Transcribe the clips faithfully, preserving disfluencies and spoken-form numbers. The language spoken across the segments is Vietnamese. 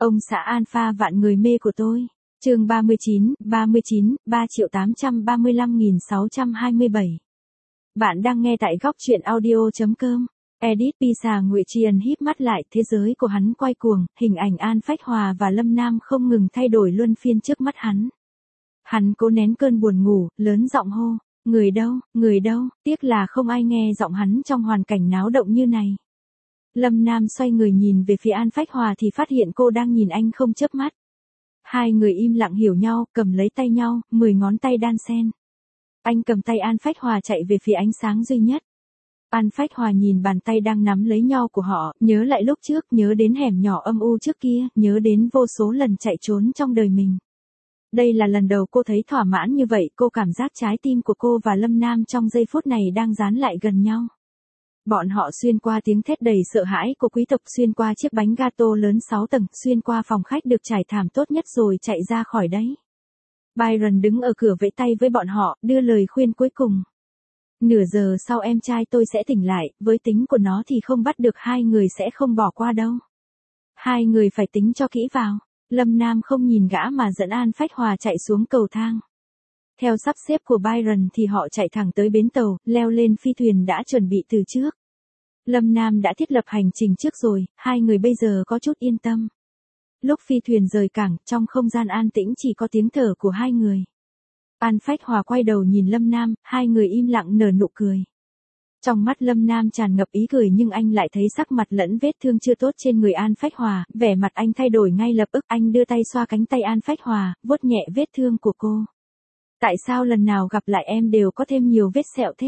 Ông xã alpha vạn người mê của tôi. Chương ba mươi chín, ba mươi chín, ba triệu tám trăm ba mươi lăm nghìn sáu trăm hai mươi bảy. Bạn đang nghe tại góc truyện audio chấm com. Edit Pisa Ngụy Triền híp mắt lại, thế giới của hắn quay cuồng, hình ảnh An Phách Hòa và Lâm Nam không ngừng thay đổi luân phiên trước mắt hắn. Hắn cố nén cơn buồn ngủ, lớn giọng hô, người đâu, người đâu, tiếc là không ai nghe giọng hắn trong hoàn cảnh náo động như này. Lâm Nam xoay người nhìn về phía An Phách Hòa thì phát hiện cô đang nhìn anh không chớp mắt. Hai người im lặng hiểu nhau, cầm lấy tay nhau, mười ngón tay đan xen. Anh cầm tay An Phách Hòa chạy về phía ánh sáng duy nhất. An Phách Hòa nhìn bàn tay đang nắm lấy nhau của họ, nhớ lại lúc trước, nhớ đến hẻm nhỏ âm u trước kia, nhớ đến vô số lần chạy trốn trong đời mình. Đây là lần đầu cô thấy thỏa mãn như vậy, cô cảm giác trái tim của cô và Lâm Nam trong giây phút này đang dán lại gần nhau. Bọn họ xuyên qua tiếng thét đầy sợ hãi của quý tộc, xuyên qua chiếc bánh gato lớn sáu tầng, xuyên qua phòng khách được trải thảm tốt nhất rồi chạy ra khỏi đấy. Byron đứng ở cửa vẫy tay với bọn họ, đưa lời khuyên cuối cùng. Nửa giờ sau em trai tôi sẽ tỉnh lại, với tính của nó thì không bắt được hai người sẽ không bỏ qua đâu. Hai người phải tính cho kỹ vào. Lâm Nam không nhìn gã mà dẫn An Phách Hòa chạy xuống cầu thang. Theo sắp xếp của Byron thì họ chạy thẳng tới bến tàu, leo lên phi thuyền đã chuẩn bị từ trước. Lâm Nam đã thiết lập hành trình trước rồi, hai người bây giờ có chút yên tâm. Lúc phi thuyền rời cảng, trong không gian an tĩnh chỉ có tiếng thở của hai người. An Phách Hòa quay đầu nhìn Lâm Nam, hai người im lặng nở nụ cười. Trong mắt Lâm Nam tràn ngập ý cười nhưng anh lại thấy sắc mặt lẫn vết thương chưa tốt trên người An Phách Hòa, vẻ mặt anh thay đổi ngay lập tức, anh đưa tay xoa cánh tay An Phách Hòa, vuốt nhẹ vết thương của cô. Tại sao lần nào gặp lại em đều có thêm nhiều vết sẹo thế?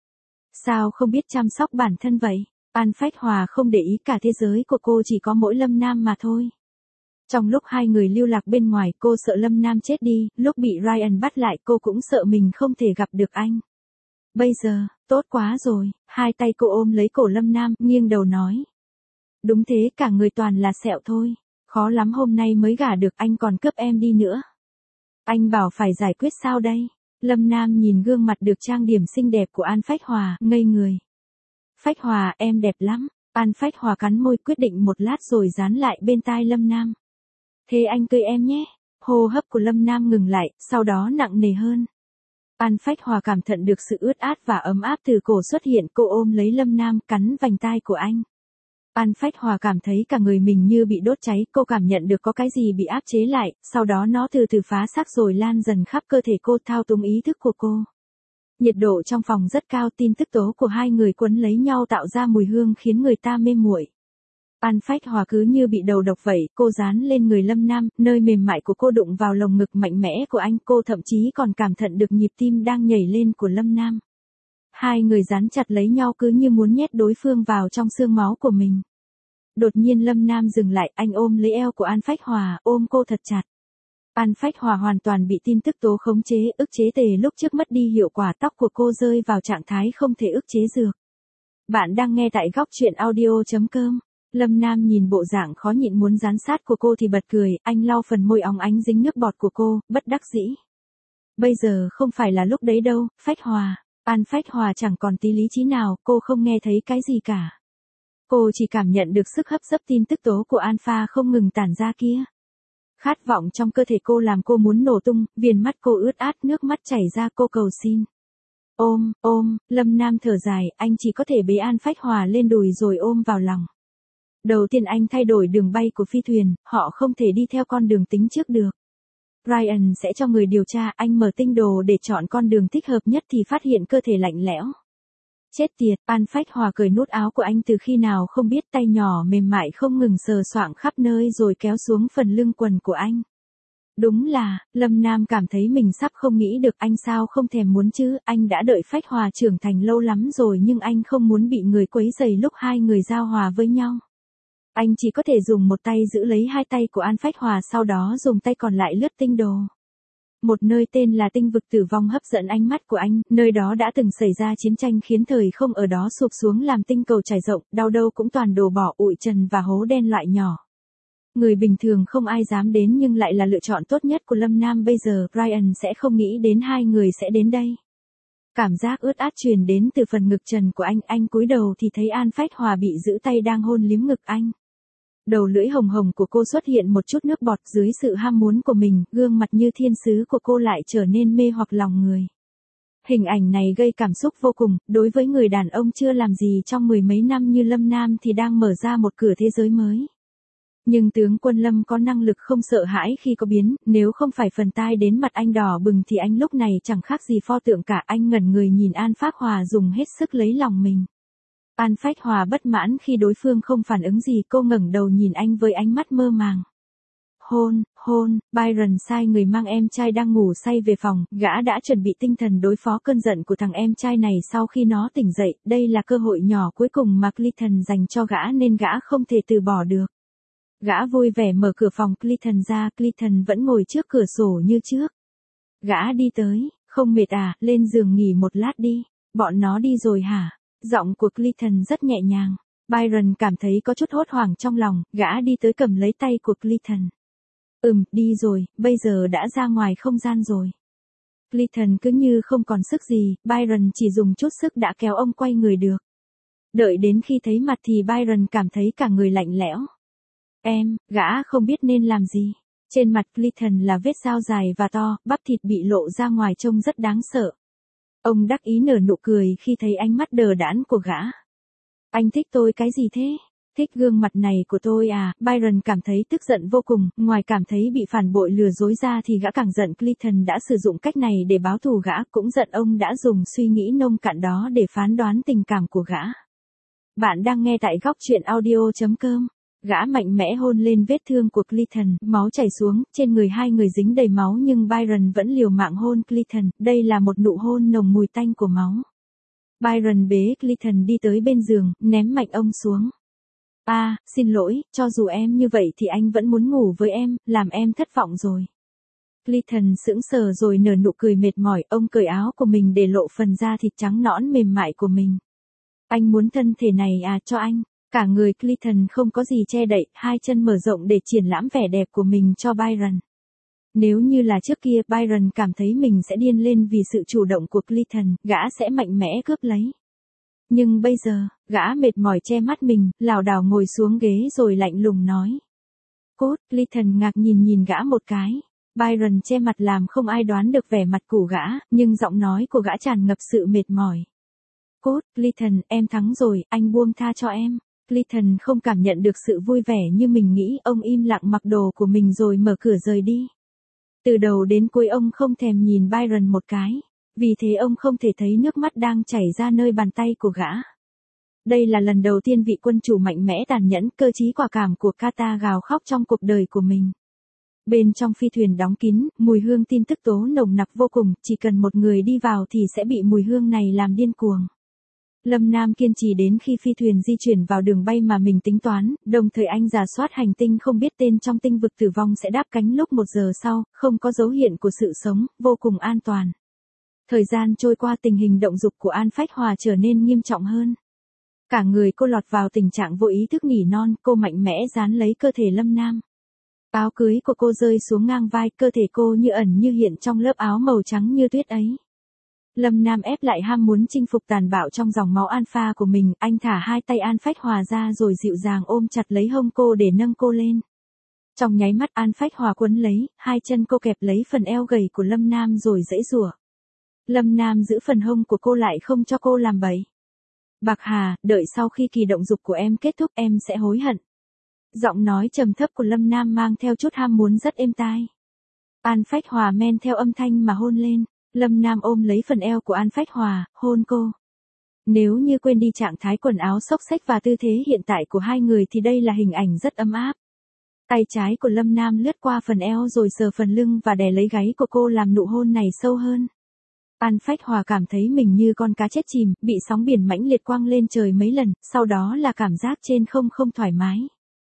Sao không biết chăm sóc bản thân vậy? An Phách Hòa không để ý, cả thế giới của cô chỉ có mỗi Lâm Nam mà thôi. Trong lúc hai người lưu lạc bên ngoài, cô sợ Lâm Nam chết đi, lúc bị Ryan bắt lại cô cũng sợ mình không thể gặp được anh. Bây giờ, tốt quá rồi, hai tay cô ôm lấy cổ Lâm Nam, nghiêng đầu nói. Đúng thế, cả người toàn là sẹo thôi. Khó lắm hôm nay mới gả được, anh còn cướp em đi nữa. Anh bảo phải giải quyết sao đây? Lâm Nam nhìn gương mặt được trang điểm xinh đẹp của An Phách Hòa, ngây người. Phách Hòa, em đẹp lắm. An Phách Hòa cắn môi, quyết định một lát rồi dán lại bên tai Lâm Nam. Thế anh cưới em nhé. Hô hấp của Lâm Nam ngừng lại, sau đó nặng nề hơn. An Phách Hòa cảm nhận được sự ướt át và ấm áp từ cổ xuất hiện, cô ôm lấy Lâm Nam, cắn vành tai của anh. An Phách Hòa cảm thấy cả người mình như bị đốt cháy, cô cảm nhận được có cái gì bị áp chế lại, sau đó nó từ từ phá xác rồi lan dần khắp cơ thể cô, thao túng ý thức của cô. Nhiệt độ trong phòng rất cao, tin tức tố của hai người quấn lấy nhau tạo ra mùi hương khiến người ta mê muội. An Phách Hòa cứ như bị đầu độc vậy, cô dán lên người Lâm Nam, nơi mềm mại của cô đụng vào lồng ngực mạnh mẽ của anh, cô thậm chí còn cảm nhận được nhịp tim đang nhảy lên của Lâm Nam. Hai người dán chặt lấy nhau cứ như muốn nhét đối phương vào trong xương máu của mình. Đột nhiên Lâm Nam dừng lại, anh ôm lấy eo của An Phách Hòa, ôm cô thật chặt. An Phách Hòa hoàn toàn bị tin tức tố khống chế, ức chế tề lúc trước mất đi hiệu quả, tóc của cô rơi vào trạng thái không thể ức chế dược. Bạn đang nghe tại góc truyện audio chấm com. Lâm Nam nhìn bộ dạng khó nhịn muốn dán sát của cô thì bật cười, anh lau phần môi óng ánh dính nước bọt của cô, bất đắc dĩ. Bây giờ không phải là lúc đấy đâu, Phách Hòa. An Phách Hòa chẳng còn tí lý trí nào, cô không nghe thấy cái gì cả. Cô chỉ cảm nhận được sức hấp dẫn tin tức tố của Alpha không ngừng tản ra kia. Khát vọng trong cơ thể cô làm cô muốn nổ tung, viền mắt cô ướt át, nước mắt chảy ra, cô cầu xin. Ôm, ôm, Lâm Nam thở dài, anh chỉ có thể bế An Phách Hòa lên đùi rồi ôm vào lòng. Đầu tiên anh thay đổi đường bay của phi thuyền, họ không thể đi theo con đường tính trước được. Ryan sẽ cho người điều tra, anh mở tinh đồ để chọn con đường thích hợp nhất thì phát hiện cơ thể lạnh lẽo. Chết tiệt, An Phách Hòa cởi nút áo của anh từ khi nào không biết, tay nhỏ mềm mại không ngừng sờ soạng khắp nơi rồi kéo xuống phần lưng quần của anh. Đúng là, Lâm Nam cảm thấy mình sắp không nghĩ được, anh sao không thèm muốn chứ, anh đã đợi Phách Hòa trưởng thành lâu lắm rồi nhưng anh không muốn bị người quấy rầy lúc hai người giao hòa với nhau. Anh chỉ có thể dùng một tay giữ lấy hai tay của An Phách Hòa, sau đó dùng tay còn lại lướt tinh đồ. Một nơi tên là tinh vực tử vong hấp dẫn ánh mắt của anh, nơi đó đã từng xảy ra chiến tranh khiến thời không ở đó sụp xuống làm tinh cầu trải rộng, đâu đâu cũng toàn đổ bỏ, bụi trần và hố đen loại nhỏ. Người bình thường không ai dám đến nhưng lại là lựa chọn tốt nhất của Lâm Nam bây giờ, Ryan sẽ không nghĩ đến hai người sẽ đến đây. Cảm giác ướt át truyền đến từ phần ngực trần của anh, anh cúi đầu thì thấy An Phách Hòa bị giữ tay đang hôn liếm ngực anh. Đầu lưỡi hồng hồng của cô xuất hiện một chút nước bọt dưới sự ham muốn của mình, gương mặt như thiên sứ của cô lại trở nên mê hoặc lòng người. Hình ảnh này gây cảm xúc vô cùng, đối với người đàn ông chưa làm gì trong mười mấy năm như Lâm Nam thì đang mở ra một cửa thế giới mới. Nhưng tướng quân Lâm có năng lực không sợ hãi khi có biến, nếu không phải phần tai đến mặt anh đỏ bừng thì anh lúc này chẳng khác gì pho tượng cả. Anh ngẩn người nhìn An Phách Hòa dùng hết sức lấy lòng mình. An Phách Hòa bất mãn khi đối phương không phản ứng gì, cô ngẩng đầu nhìn anh với ánh mắt mơ màng. Hôn, hôn, Byron sai người mang em trai đang ngủ say về phòng, gã đã chuẩn bị tinh thần đối phó cơn giận của thằng em trai này sau khi nó tỉnh dậy, đây là cơ hội nhỏ cuối cùng mà Clinton dành cho gã nên gã không thể từ bỏ được. Gã vui vẻ mở cửa phòng Clinton ra, Clinton vẫn ngồi trước cửa sổ như trước. Gã đi tới, không mệt à, lên giường nghỉ một lát đi, bọn nó đi rồi hả? Giọng của Clinton rất nhẹ nhàng. Byron cảm thấy có chút hốt hoảng trong lòng, gã đi tới cầm lấy tay của Clinton. Ừm, đi rồi, bây giờ đã ra ngoài không gian rồi. Clinton cứ như không còn sức gì, Byron chỉ dùng chút sức đã kéo ông quay người được. Đợi đến khi thấy mặt thì Byron cảm thấy cả người lạnh lẽo. Em, gã không biết nên làm gì. Trên mặt Clinton là vết dao dài và to, bắp thịt bị lộ ra ngoài trông rất đáng sợ. Ông đắc ý nở nụ cười khi thấy ánh mắt đờ đẫn của gã. Anh thích tôi cái gì thế? Thích gương mặt này của tôi à? Byron cảm thấy tức giận vô cùng, ngoài cảm thấy bị phản bội lừa dối ra thì gã càng giận Clinton đã sử dụng cách này để báo thù gã, cũng giận ông đã dùng suy nghĩ nông cạn đó để phán đoán tình cảm của gã. Bạn đang nghe tại góc truyện audio chấm com. Gã mạnh mẽ hôn lên vết thương của Clinton, máu chảy xuống, trên người hai người dính đầy máu nhưng Byron vẫn liều mạng hôn Clinton, đây là một nụ hôn nồng mùi tanh của máu. Byron bế Clinton đi tới bên giường, ném mạnh ông xuống. À, xin lỗi, cho dù em như vậy thì anh vẫn muốn ngủ với em, làm em thất vọng rồi. Clinton sững sờ rồi nở nụ cười mệt mỏi, ông cởi áo của mình để lộ phần da thịt trắng nõn mềm mại của mình. Anh muốn thân thể này à, cho anh. Cả người Clinton không có gì che đậy, hai chân mở rộng để triển lãm vẻ đẹp của mình cho Byron. Nếu như là trước kia, Byron cảm thấy mình sẽ điên lên vì sự chủ động của Clinton, gã sẽ mạnh mẽ cướp lấy. Nhưng bây giờ, gã mệt mỏi che mắt mình, lảo đảo ngồi xuống ghế rồi lạnh lùng nói. Cốt, Clinton ngạc nhìn nhìn gã một cái. Byron che mặt làm không ai đoán được vẻ mặt của gã, nhưng giọng nói của gã tràn ngập sự mệt mỏi. Cốt, Clinton, em thắng rồi, anh buông tha cho em. Clinton không cảm nhận được sự vui vẻ như mình nghĩ, ông im lặng mặc đồ của mình rồi mở cửa rời đi. Từ đầu đến cuối ông không thèm nhìn Byron một cái, vì thế ông không thể thấy nước mắt đang chảy ra nơi bàn tay của gã. Đây là lần đầu tiên vị quân chủ mạnh mẽ tàn nhẫn, cơ trí quả cảm của Kata gào khóc trong cuộc đời của mình. Bên trong phi thuyền đóng kín, mùi hương tin tức tố nồng nặc vô cùng, chỉ cần một người đi vào thì sẽ bị mùi hương này làm điên cuồng. Lâm Nam kiên trì đến khi phi thuyền di chuyển vào đường bay mà mình tính toán, đồng thời anh rà soát hành tinh không biết tên trong tinh vực tử vong sẽ đáp cánh lúc một giờ sau, không có dấu hiện của sự sống, vô cùng an toàn. Thời gian trôi qua, tình hình động dục của An Phách Hòa trở nên nghiêm trọng hơn. Cả người cô lọt vào tình trạng vô ý thức nỉ non, cô mạnh mẽ dán lấy cơ thể Lâm Nam. Áo cưới của cô rơi xuống ngang vai, cơ thể cô như ẩn như hiện trong lớp áo màu trắng như tuyết ấy. Lâm Nam ép lại ham muốn chinh phục tàn bạo trong dòng máu alpha của mình, anh thả hai tay An Phách Hòa ra rồi dịu dàng ôm chặt lấy hông cô để nâng cô lên. Trong nháy mắt An Phách Hòa quấn lấy, hai chân cô kẹp lấy phần eo gầy của Lâm Nam rồi giãy giụa. Lâm Nam giữ phần hông của cô lại không cho cô làm bậy. Bạc Hà, đợi sau khi kỳ động dục của em kết thúc em sẽ hối hận. Giọng nói trầm thấp của Lâm Nam mang theo chút ham muốn rất êm tai. An Phách Hòa men theo âm thanh mà hôn lên. Lâm Nam ôm lấy phần eo của An Phách Hòa, hôn cô. Nếu như quên đi trạng thái quần áo xốc xếch và tư thế hiện tại của hai người thì đây là hình ảnh rất ấm áp. Tay trái của Lâm Nam lướt qua phần eo rồi sờ phần lưng và đè lấy gáy của cô làm nụ hôn này sâu hơn. An Phách Hòa cảm thấy mình như con cá chết chìm, bị sóng biển mãnh liệt quăng lên trời mấy lần, sau đó là cảm giác trên không không thoải mái.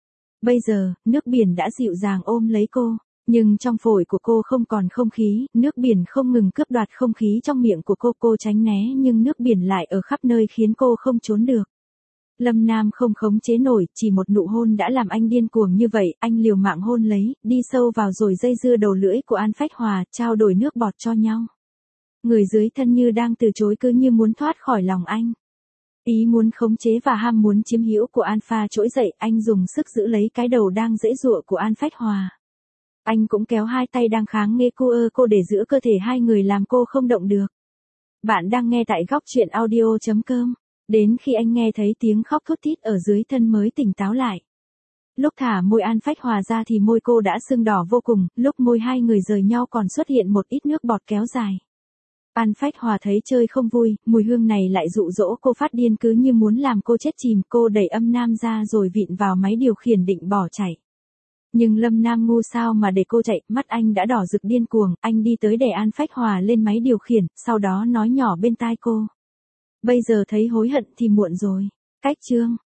Bây giờ, nước biển đã dịu dàng ôm lấy cô. Nhưng trong phổi của cô không còn không khí, nước biển không ngừng cướp đoạt không khí trong miệng của cô, cô tránh né nhưng nước biển lại ở khắp nơi khiến cô không trốn được. Lâm Nam không khống chế nổi, chỉ một nụ hôn đã làm anh điên cuồng như vậy, anh liều mạng hôn lấy, đi sâu vào rồi dây dưa đầu lưỡi của An Phách Hòa, trao đổi nước bọt cho nhau. Người dưới thân như đang từ chối cứ như muốn thoát khỏi lòng anh. Ý muốn khống chế và ham muốn chiếm hữu của Alpha trỗi dậy, anh dùng sức giữ lấy cái đầu đang giãy giụa của An Phách Hòa. Anh cũng kéo hai tay đang kháng nghê cô ơ cô để giữa cơ thể hai người làm cô không động được. Bạn đang nghe tại góc truyện audio.com. Đến khi anh nghe thấy tiếng khóc thút thít ở dưới thân mới tỉnh táo lại. Lúc thả môi An Phách Hòa ra thì môi cô đã sưng đỏ vô cùng, lúc môi hai người rời nhau còn xuất hiện một ít nước bọt kéo dài. An Phách Hòa thấy chơi không vui, mùi hương này lại dụ dỗ cô phát điên cứ như muốn làm cô chết chìm. Cô đẩy âm nam ra rồi vịn vào máy điều khiển định bỏ chạy. Nhưng Lâm Nam ngu sao mà để cô chạy, mắt anh đã đỏ rực điên cuồng, anh đi tới đè An Phách Hòa lên máy điều khiển, sau đó nói nhỏ bên tai cô. Bây giờ thấy hối hận thì muộn rồi. Cách chương